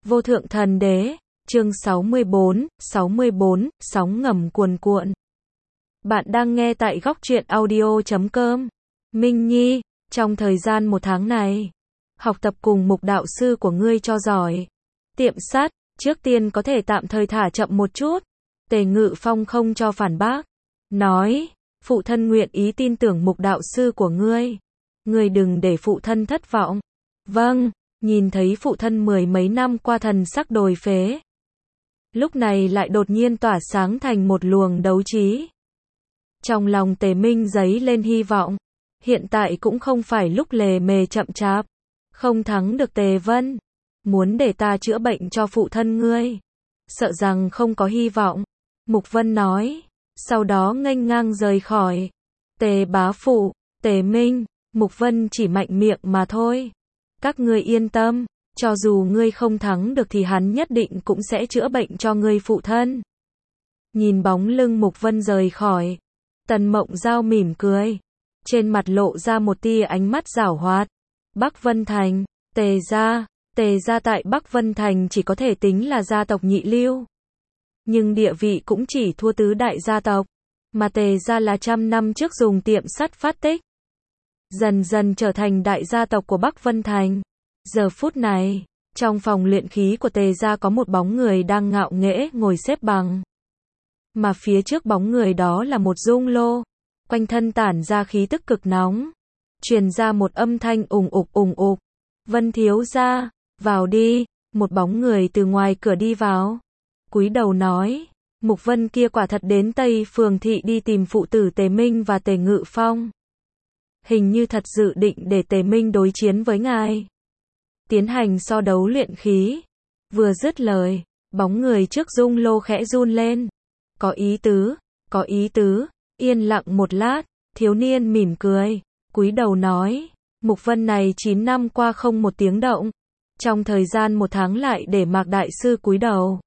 Vô thượng thần đế, chương 64, sóng ngầm cuồn cuộn. Bạn đang nghe tại góc truyện audio.com. Minh Nhi, trong thời gian 1 tháng này, học tập cùng mục đạo sư của ngươi cho giỏi. Tiệm sắt, trước tiên có thể tạm thời thả chậm một chút. Tề Ngự Phong không cho phản bác. Nói, phụ thân nguyện ý tin tưởng mục đạo sư của ngươi. Ngươi đừng để phụ thân thất vọng. Vâng. Nhìn thấy phụ thân 10 mấy năm qua thần sắc đồi phế. Lúc này lại đột nhiên tỏa sáng thành một luồng đấu trí. Trong lòng Tề Minh dấy lên hy vọng. Hiện tại cũng không phải lúc lề mề chậm chạp. Không thắng được Tề Vân. Muốn để ta chữa bệnh cho phụ thân ngươi. Sợ rằng không có hy vọng. Mục Vân nói. Sau đó nghênh ngang rời khỏi. Tề bá phụ, Tề Minh, Mục Vân chỉ mạnh miệng mà thôi. Các ngươi yên tâm, cho dù ngươi không thắng được thì hắn nhất định cũng sẽ chữa bệnh cho ngươi phụ thân. Nhìn bóng lưng Mục Vân rời khỏi, Tần Mộng Giao mỉm cười, trên mặt lộ ra một tia ánh mắt giảo hoạt. Bắc Vân Thành, Tề gia tại Bắc Vân Thành chỉ có thể tính là gia tộc nhị lưu. Nhưng địa vị cũng chỉ thua tứ đại gia tộc, mà Tề gia là 100 năm trước dùng tiệm sắt phát tích. Dần dần trở thành đại gia tộc của Bắc Vân Thành. Giờ phút này, trong phòng luyện khí của Tề gia có một bóng người đang ngạo nghễ ngồi xếp bằng. Mà phía trước bóng người đó là một dung lô, quanh thân tản ra khí tức cực nóng. Truyền ra một âm thanh ùng ục. Vân thiếu gia, vào đi, một bóng người từ ngoài cửa đi vào. Cúi đầu nói, Mục Vân kia quả thật đến Tây Phường Thị đi tìm phụ tử Tề Minh và Tề Ngự Phong. Hình như thật dự định để Tề Minh đối chiến với ngài. Tiến hành so đấu luyện khí. Vừa dứt lời, bóng người trước dung lô khẽ run lên. Có ý tứ, yên lặng một lát, thiếu niên mỉm cười, cúi đầu nói, Mục Vân này 9 năm qua không một tiếng động. Trong thời gian 1 tháng lại để Mạc Đại Sư cúi đầu.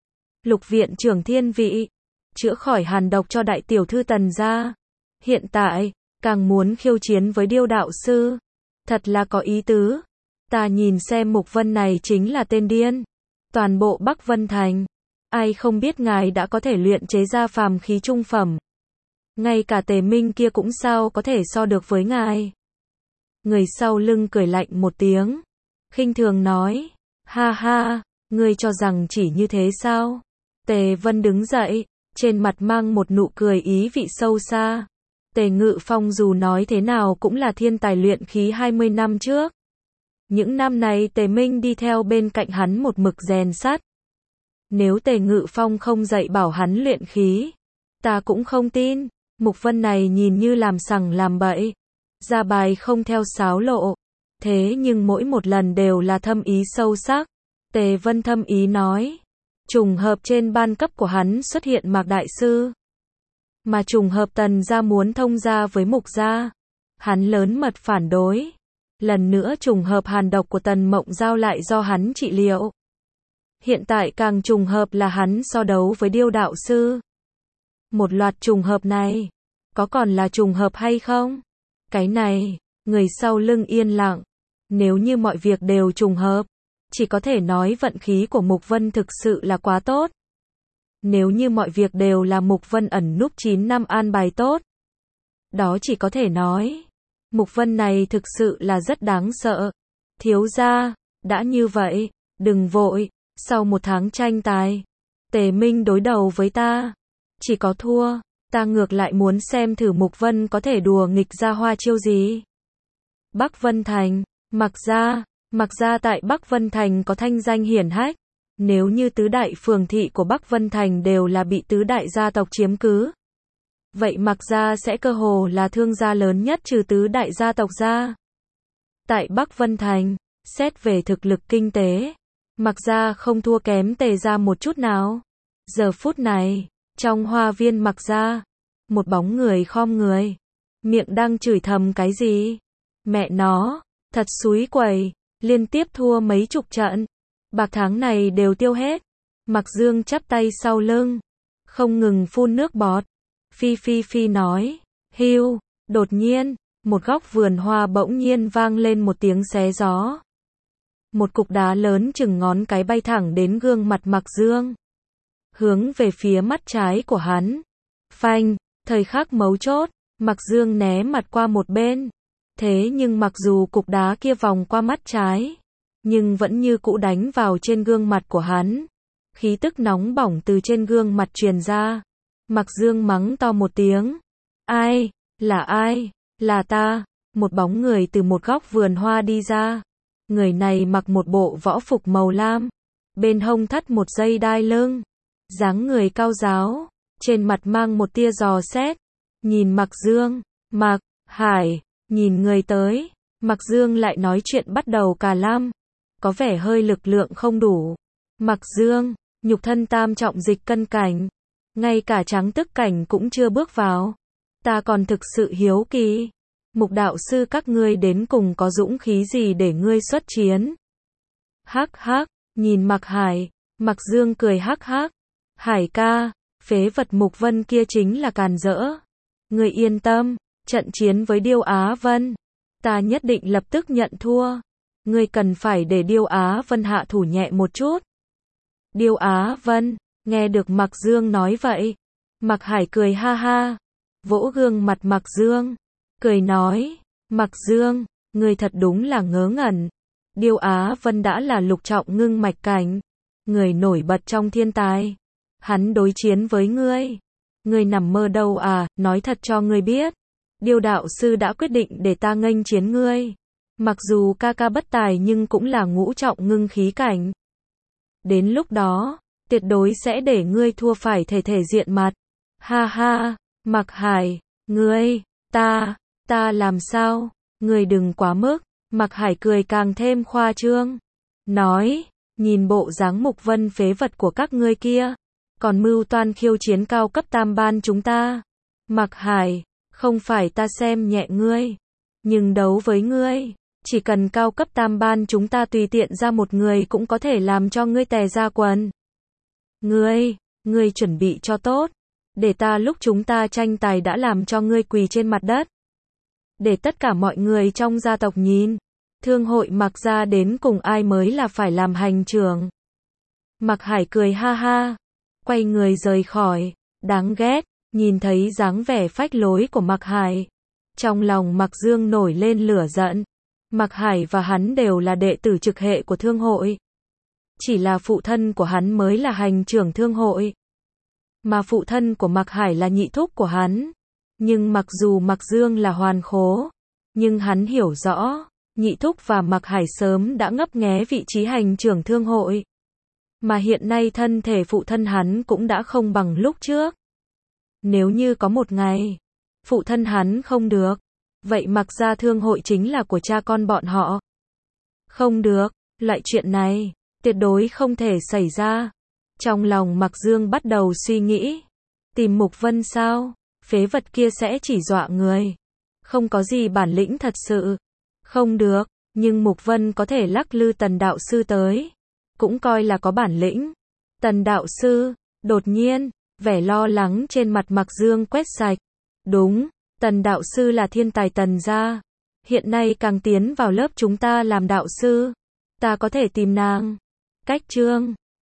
Lục viện trưởng thiên vị, chữa khỏi hàn độc cho đại tiểu thư Tần gia. Hiện tại, càng muốn khiêu chiến với Điêu đạo sư. Thật là có ý tứ. Ta nhìn xem Mục Vân này chính là tên điên. Toàn bộ Bắc Vân Thành, ai không biết ngài đã có thể luyện chế ra phàm khí trung phẩm. Ngay cả Tề Minh kia cũng sao có thể so được với ngài. Người sau lưng cười lạnh một tiếng, khinh thường nói, ha ha, ngươi cho rằng chỉ như thế sao? Tề Vân đứng dậy, trên mặt mang một nụ cười ý vị sâu xa. Tề Ngự Phong dù nói thế nào cũng là thiên tài luyện khí 20 năm trước. Những năm này Tề Minh đi theo bên cạnh hắn một mực rèn sắt. Nếu Tề Ngự Phong không dạy bảo hắn luyện khí, ta cũng không tin. Mục Vân này nhìn như làm sằng làm bậy, ra bài không theo sáo lộ. Thế nhưng mỗi một lần đều là thâm ý sâu sắc. Tề Vân thâm ý nói, trùng hợp trên ban cấp của hắn xuất hiện Mạc Đại Sư. Mà trùng hợp Tần gia muốn thông gia với Mục gia. Hắn lớn mật phản đối. Lần nữa trùng hợp hàn độc của Tần Mộng Giao lại do hắn trị liệu. Hiện tại càng trùng hợp là hắn so đấu với Điêu đạo sư. Một loạt trùng hợp này, có còn là trùng hợp hay không? Cái này, người sau lưng yên lặng. Nếu như mọi việc đều trùng hợp, chỉ có thể nói vận khí của Mục Vân thực sự là quá tốt. Nếu như mọi việc đều là Mục Vân ẩn núp 9 năm an bài tốt, đó chỉ có thể nói, Mục Vân này thực sự là rất đáng sợ. Thiếu gia, đã như vậy, đừng vội, sau 1 tháng tranh tài, Tề Minh đối đầu với ta, chỉ có thua, ta ngược lại muốn xem thử Mục Vân có thể đùa nghịch ra hoa chiêu gì. Bắc Vân Thành, Mạc gia tại Bắc Vân Thành có thanh danh hiển hách. Nếu như tứ đại phường thị của Bắc Vân Thành đều là bị tứ đại gia tộc chiếm cứ, vậy Mạc gia sẽ cơ hồ là thương gia lớn nhất trừ tứ đại gia tộc ra. Tại Bắc Vân Thành, xét về thực lực kinh tế, Mạc gia không thua kém Tề gia một chút nào. Giờ phút này, trong hoa viên Mạc gia, một bóng người khom người, miệng đang chửi thầm cái gì. Mẹ nó, thật xúi quẩy, liên tiếp thua mấy chục trận. Bạc tháng này đều tiêu hết. Mạc Dương chắp tay sau lưng, không ngừng phun nước bọt. Phi nói, hưu, đột nhiên, một góc vườn hoa bỗng nhiên vang lên một tiếng xé gió. một cục đá lớn chừng ngón cái bay thẳng đến gương mặt Mạc Dương. Hướng về phía mắt trái của hắn. Phanh, thời khắc mấu chốt, Mạc Dương né mặt qua một bên. Thế nhưng mặc dù cục đá kia vòng qua mắt trái, nhưng vẫn như cũ đánh vào trên gương mặt của hắn. Khí tức nóng bỏng từ trên gương mặt truyền ra. Mạc Dương mắng to một tiếng. Ai? Là ai? Là ta. Một bóng người từ một góc vườn hoa đi ra. Người này mặc một bộ võ phục màu lam. Bên hông thắt một dây đai lưng. Dáng người cao ráo. Trên mặt mang một tia dò xét. Nhìn Mạc Dương. Mạc Hải. Nhìn người tới. Mạc Dương lại nói chuyện bắt đầu cà lam. Có vẻ hơi lực lượng không đủ. Mạc Dương. Nhục thân tam trọng dịch cân cảnh. Ngay cả trắng tức cảnh cũng chưa bước vào. Ta còn thực sự hiếu kỳ. Mục đạo sư các ngươi đến cùng có dũng khí gì để ngươi xuất chiến? Hắc hắc, nhìn Mạc Hải. Mạc Dương cười hắc hắc. Hải ca, phế vật Mục Vân kia chính là càn rỡ. Ngươi yên tâm, trận chiến với Điêu Á Vân, ta nhất định lập tức nhận thua. Ngươi cần phải để Điêu Á Vân hạ thủ nhẹ một chút. Điêu Á Vân, nghe được Mạc Dương nói vậy. Mạc Hải cười ha ha, vỗ gương mặt Mạc Dương, cười nói, Mạc Dương, ngươi thật đúng là ngớ ngẩn. Điêu Á Vân đã là lục trọng ngưng mạch cảnh, người nổi bật trong thiên tài. Hắn đối chiến với ngươi. Ngươi nằm mơ đâu à, nói thật cho ngươi biết. Điêu đạo sư đã quyết định để ta nghênh chiến ngươi. Mặc dù ca ca bất tài nhưng cũng là ngũ trọng ngưng khí cảnh. Đến lúc đó, tuyệt đối sẽ để ngươi thua phải thể thể diện mặt. Ha ha, Mạc Hải, ngươi, ta làm sao? Ngươi đừng quá mức. Mạc Hải cười càng thêm khoa trương. Nói, nhìn bộ dáng Mục Vân phế vật của các ngươi kia. Còn mưu toan khiêu chiến cao cấp tam ban chúng ta. Mạc Hải, không phải ta xem nhẹ ngươi. Nhưng đấu với ngươi, chỉ cần cao cấp tam ban chúng ta tùy tiện ra một người cũng có thể làm cho ngươi tè ra quần. Ngươi chuẩn bị cho tốt. Để ta lúc chúng ta tranh tài đã làm cho ngươi quỳ trên mặt đất. Để tất cả mọi người trong gia tộc nhìn. Thương hội Mạc gia đến cùng ai mới là phải làm hành trưởng. Mạc Hải cười ha ha. Quay người rời khỏi. Đáng ghét. Nhìn thấy dáng vẻ phách lối của Mạc Hải. Trong lòng Mạc Dương nổi lên lửa giận. Mạc Hải và hắn đều là đệ tử trực hệ của thương hội. Chỉ là phụ thân của hắn mới là hành trưởng thương hội. Mà phụ thân của Mạc Hải là nhị thúc của hắn. Nhưng mặc dù Mạc Dương là hoàn khố, nhưng hắn hiểu rõ, nhị thúc và Mạc Hải sớm đã ngấp nghé vị trí hành trưởng thương hội. Mà hiện nay thân thể phụ thân hắn cũng đã không bằng lúc trước. Nếu như có một ngày, phụ thân hắn không được, vậy Mạc gia thương hội chính là của cha con bọn họ. Không được, loại chuyện này, tuyệt đối không thể xảy ra. Trong lòng Mạc Dương bắt đầu suy nghĩ. Tìm Mục Vân sao? Phế vật kia sẽ chỉ dọa người. Không có gì bản lĩnh thật sự. Không được, nhưng Mục Vân có thể lắc lư Tần đạo sư tới. Cũng coi là có bản lĩnh. Tần đạo sư, đột nhiên, vẻ lo lắng trên mặt Mạc Dương quét sạch. Đúng, Tần đạo sư là thiên tài Tần gia. Hiện nay càng tiến vào lớp chúng ta làm đạo sư. Ta có thể tìm nàng. Cách chương